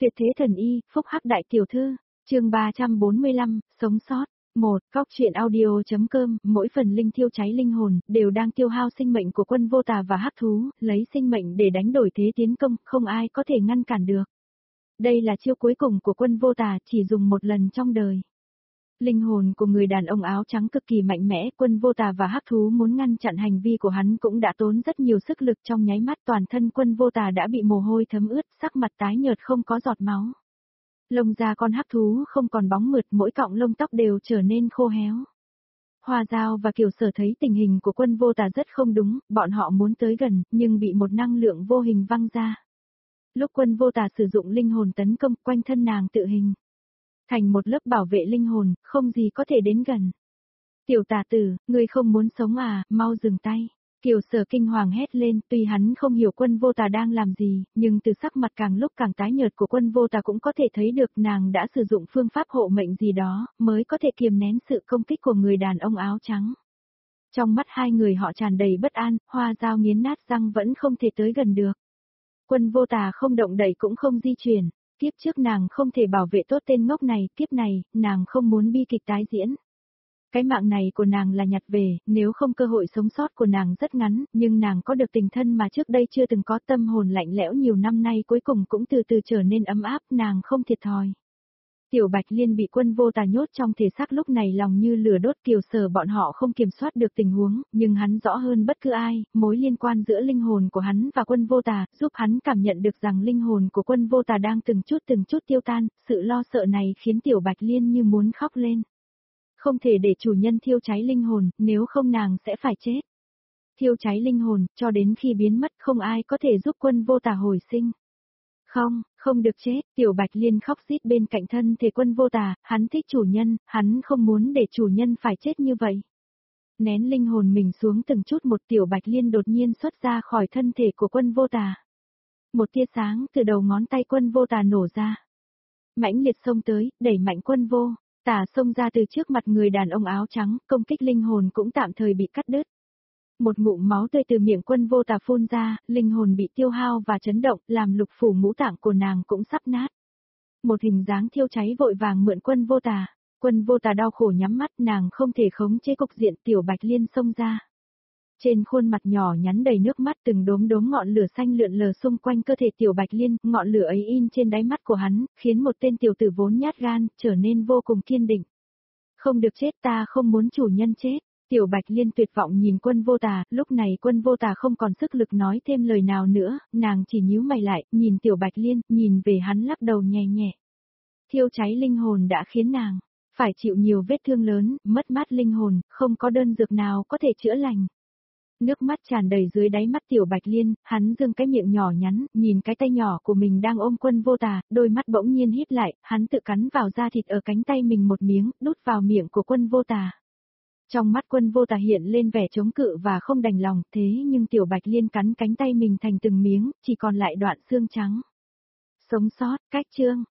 Tuyệt thế thần y, phúc hắc đại tiểu thư, chương 345, sống sót. Góc truyện audio.com, mỗi phần linh thiêu cháy linh hồn, đều đang tiêu hao sinh mệnh của quân vô tà và hắc thú, lấy sinh mệnh để đánh đổi thế tiến công, không ai có thể ngăn cản được. Đây là chiêu cuối cùng của quân vô tà, chỉ dùng một lần trong đời. Linh hồn của người đàn ông áo trắng cực kỳ mạnh mẽ, quân vô tà và hắc thú muốn ngăn chặn hành vi của hắn cũng đã tốn rất nhiều sức lực, trong nháy mắt toàn thân quân vô tà đã bị mồ hôi thấm ướt, sắc mặt tái nhợt không có giọt máu. Lông da con hắc thú không còn bóng mượt, mỗi cọng lông tóc đều trở nên khô héo. Hoa Dao và Kiều Sở thấy tình hình của quân vô tà rất không đúng, bọn họ muốn tới gần, nhưng bị một năng lượng vô hình văng ra. Lúc quân vô tà sử dụng linh hồn tấn công, quanh thân nàng tự hình thành một lớp bảo vệ linh hồn, không gì có thể đến gần. Tiểu tà tử, ngươi không muốn sống à, mau dừng tay. Kiều Sở kinh hoàng hét lên, tuy hắn không hiểu quân vô tà đang làm gì, nhưng từ sắc mặt càng lúc càng tái nhợt của quân vô tà cũng có thể thấy được nàng đã sử dụng phương pháp hộ mệnh gì đó, mới có thể kiềm nén sự công kích của người đàn ông áo trắng. Trong mắt hai người họ tràn đầy bất an, Hoa Dao nghiến nát răng vẫn không thể tới gần được. Quân vô tà không động đậy cũng không di chuyển, kiếp trước nàng không thể bảo vệ tốt tên ngốc này, kiếp này, nàng không muốn bi kịch tái diễn. Cái mạng này của nàng là nhặt về, nếu không cơ hội sống sót của nàng rất ngắn, nhưng nàng có được tình thân mà trước đây chưa từng có, tâm hồn lạnh lẽo nhiều năm nay cuối cùng cũng từ từ trở nên ấm áp, nàng không thiệt thòi. Tiểu Bạch Liên bị quân vô tà nhốt trong thể xác, lúc này lòng như lửa đốt. Kiều Sở bọn họ không kiểm soát được tình huống, nhưng hắn rõ hơn bất cứ ai, mối liên quan giữa linh hồn của hắn và quân vô tà, giúp hắn cảm nhận được rằng linh hồn của quân vô tà đang từng chút tiêu tan, sự lo sợ này khiến Tiểu Bạch Liên như muốn khóc lên. Không thể để chủ nhân thiêu cháy linh hồn, nếu không nàng sẽ phải chết. Thiêu cháy linh hồn, cho đến khi biến mất không ai có thể giúp quân vô tà hồi sinh. Không được chết, Tiểu Bạch Liên khóc rít bên cạnh thân thể quân vô tà, hắn thích chủ nhân, hắn không muốn để chủ nhân phải chết như vậy. Nén linh hồn mình xuống từng chút một, Tiểu Bạch Liên đột nhiên xuất ra khỏi thân thể của quân vô tà. Một tia sáng từ đầu ngón tay quân vô tà nổ ra. Mãnh liệt xông tới, đẩy mạnh quân vô tà xông ra từ trước mặt người đàn ông áo trắng, công kích linh hồn cũng tạm thời bị cắt đứt. Một ngụm máu tươi từ miệng quân vô tà phun ra, linh hồn bị tiêu hao và chấn động, làm lục phủ ngũ tạng của nàng cũng sắp nát. Một hình dáng thiêu cháy vội vàng mượn quân vô tà. Quân vô tà đau khổ nhắm mắt, nàng không thể khống chế cục diện. Tiểu Bạch Liên xông ra. Trên khuôn mặt nhỏ nhắn đầy nước mắt, từng đốm ngọn lửa xanh lượn lờ xung quanh cơ thể Tiểu Bạch Liên, ngọn lửa ấy in trên đáy mắt của hắn, khiến một tên tiểu tử vốn nhát gan, trở nên vô cùng kiên định. Không được chết, ta không muốn chủ nhân chết. Tiểu Bạch Liên tuyệt vọng nhìn quân vô tà, lúc này quân vô tà không còn sức lực nói thêm lời nào nữa, nàng chỉ nhíu mày lại, nhìn Tiểu Bạch Liên, nhìn về hắn lắc đầu nhẹ nhẹ. Thiêu cháy linh hồn đã khiến nàng phải chịu nhiều vết thương lớn, mất mát linh hồn, không có đơn dược nào có thể chữa lành. Nước mắt tràn đầy dưới đáy mắt Tiểu Bạch Liên, hắn dương cái miệng nhỏ nhắn, nhìn cái tay nhỏ của mình đang ôm quân vô tà, đôi mắt bỗng nhiên híp lại, hắn tự cắn vào da thịt ở cánh tay mình một miếng, đút vào miệng của quân vô tà. Trong mắt quân vô tà hiện lên vẻ chống cự và không đành lòng, thế nhưng Tiểu Bạch Liên cắn cánh tay mình thành từng miếng, chỉ còn lại đoạn xương trắng. Sống sót, cách chương.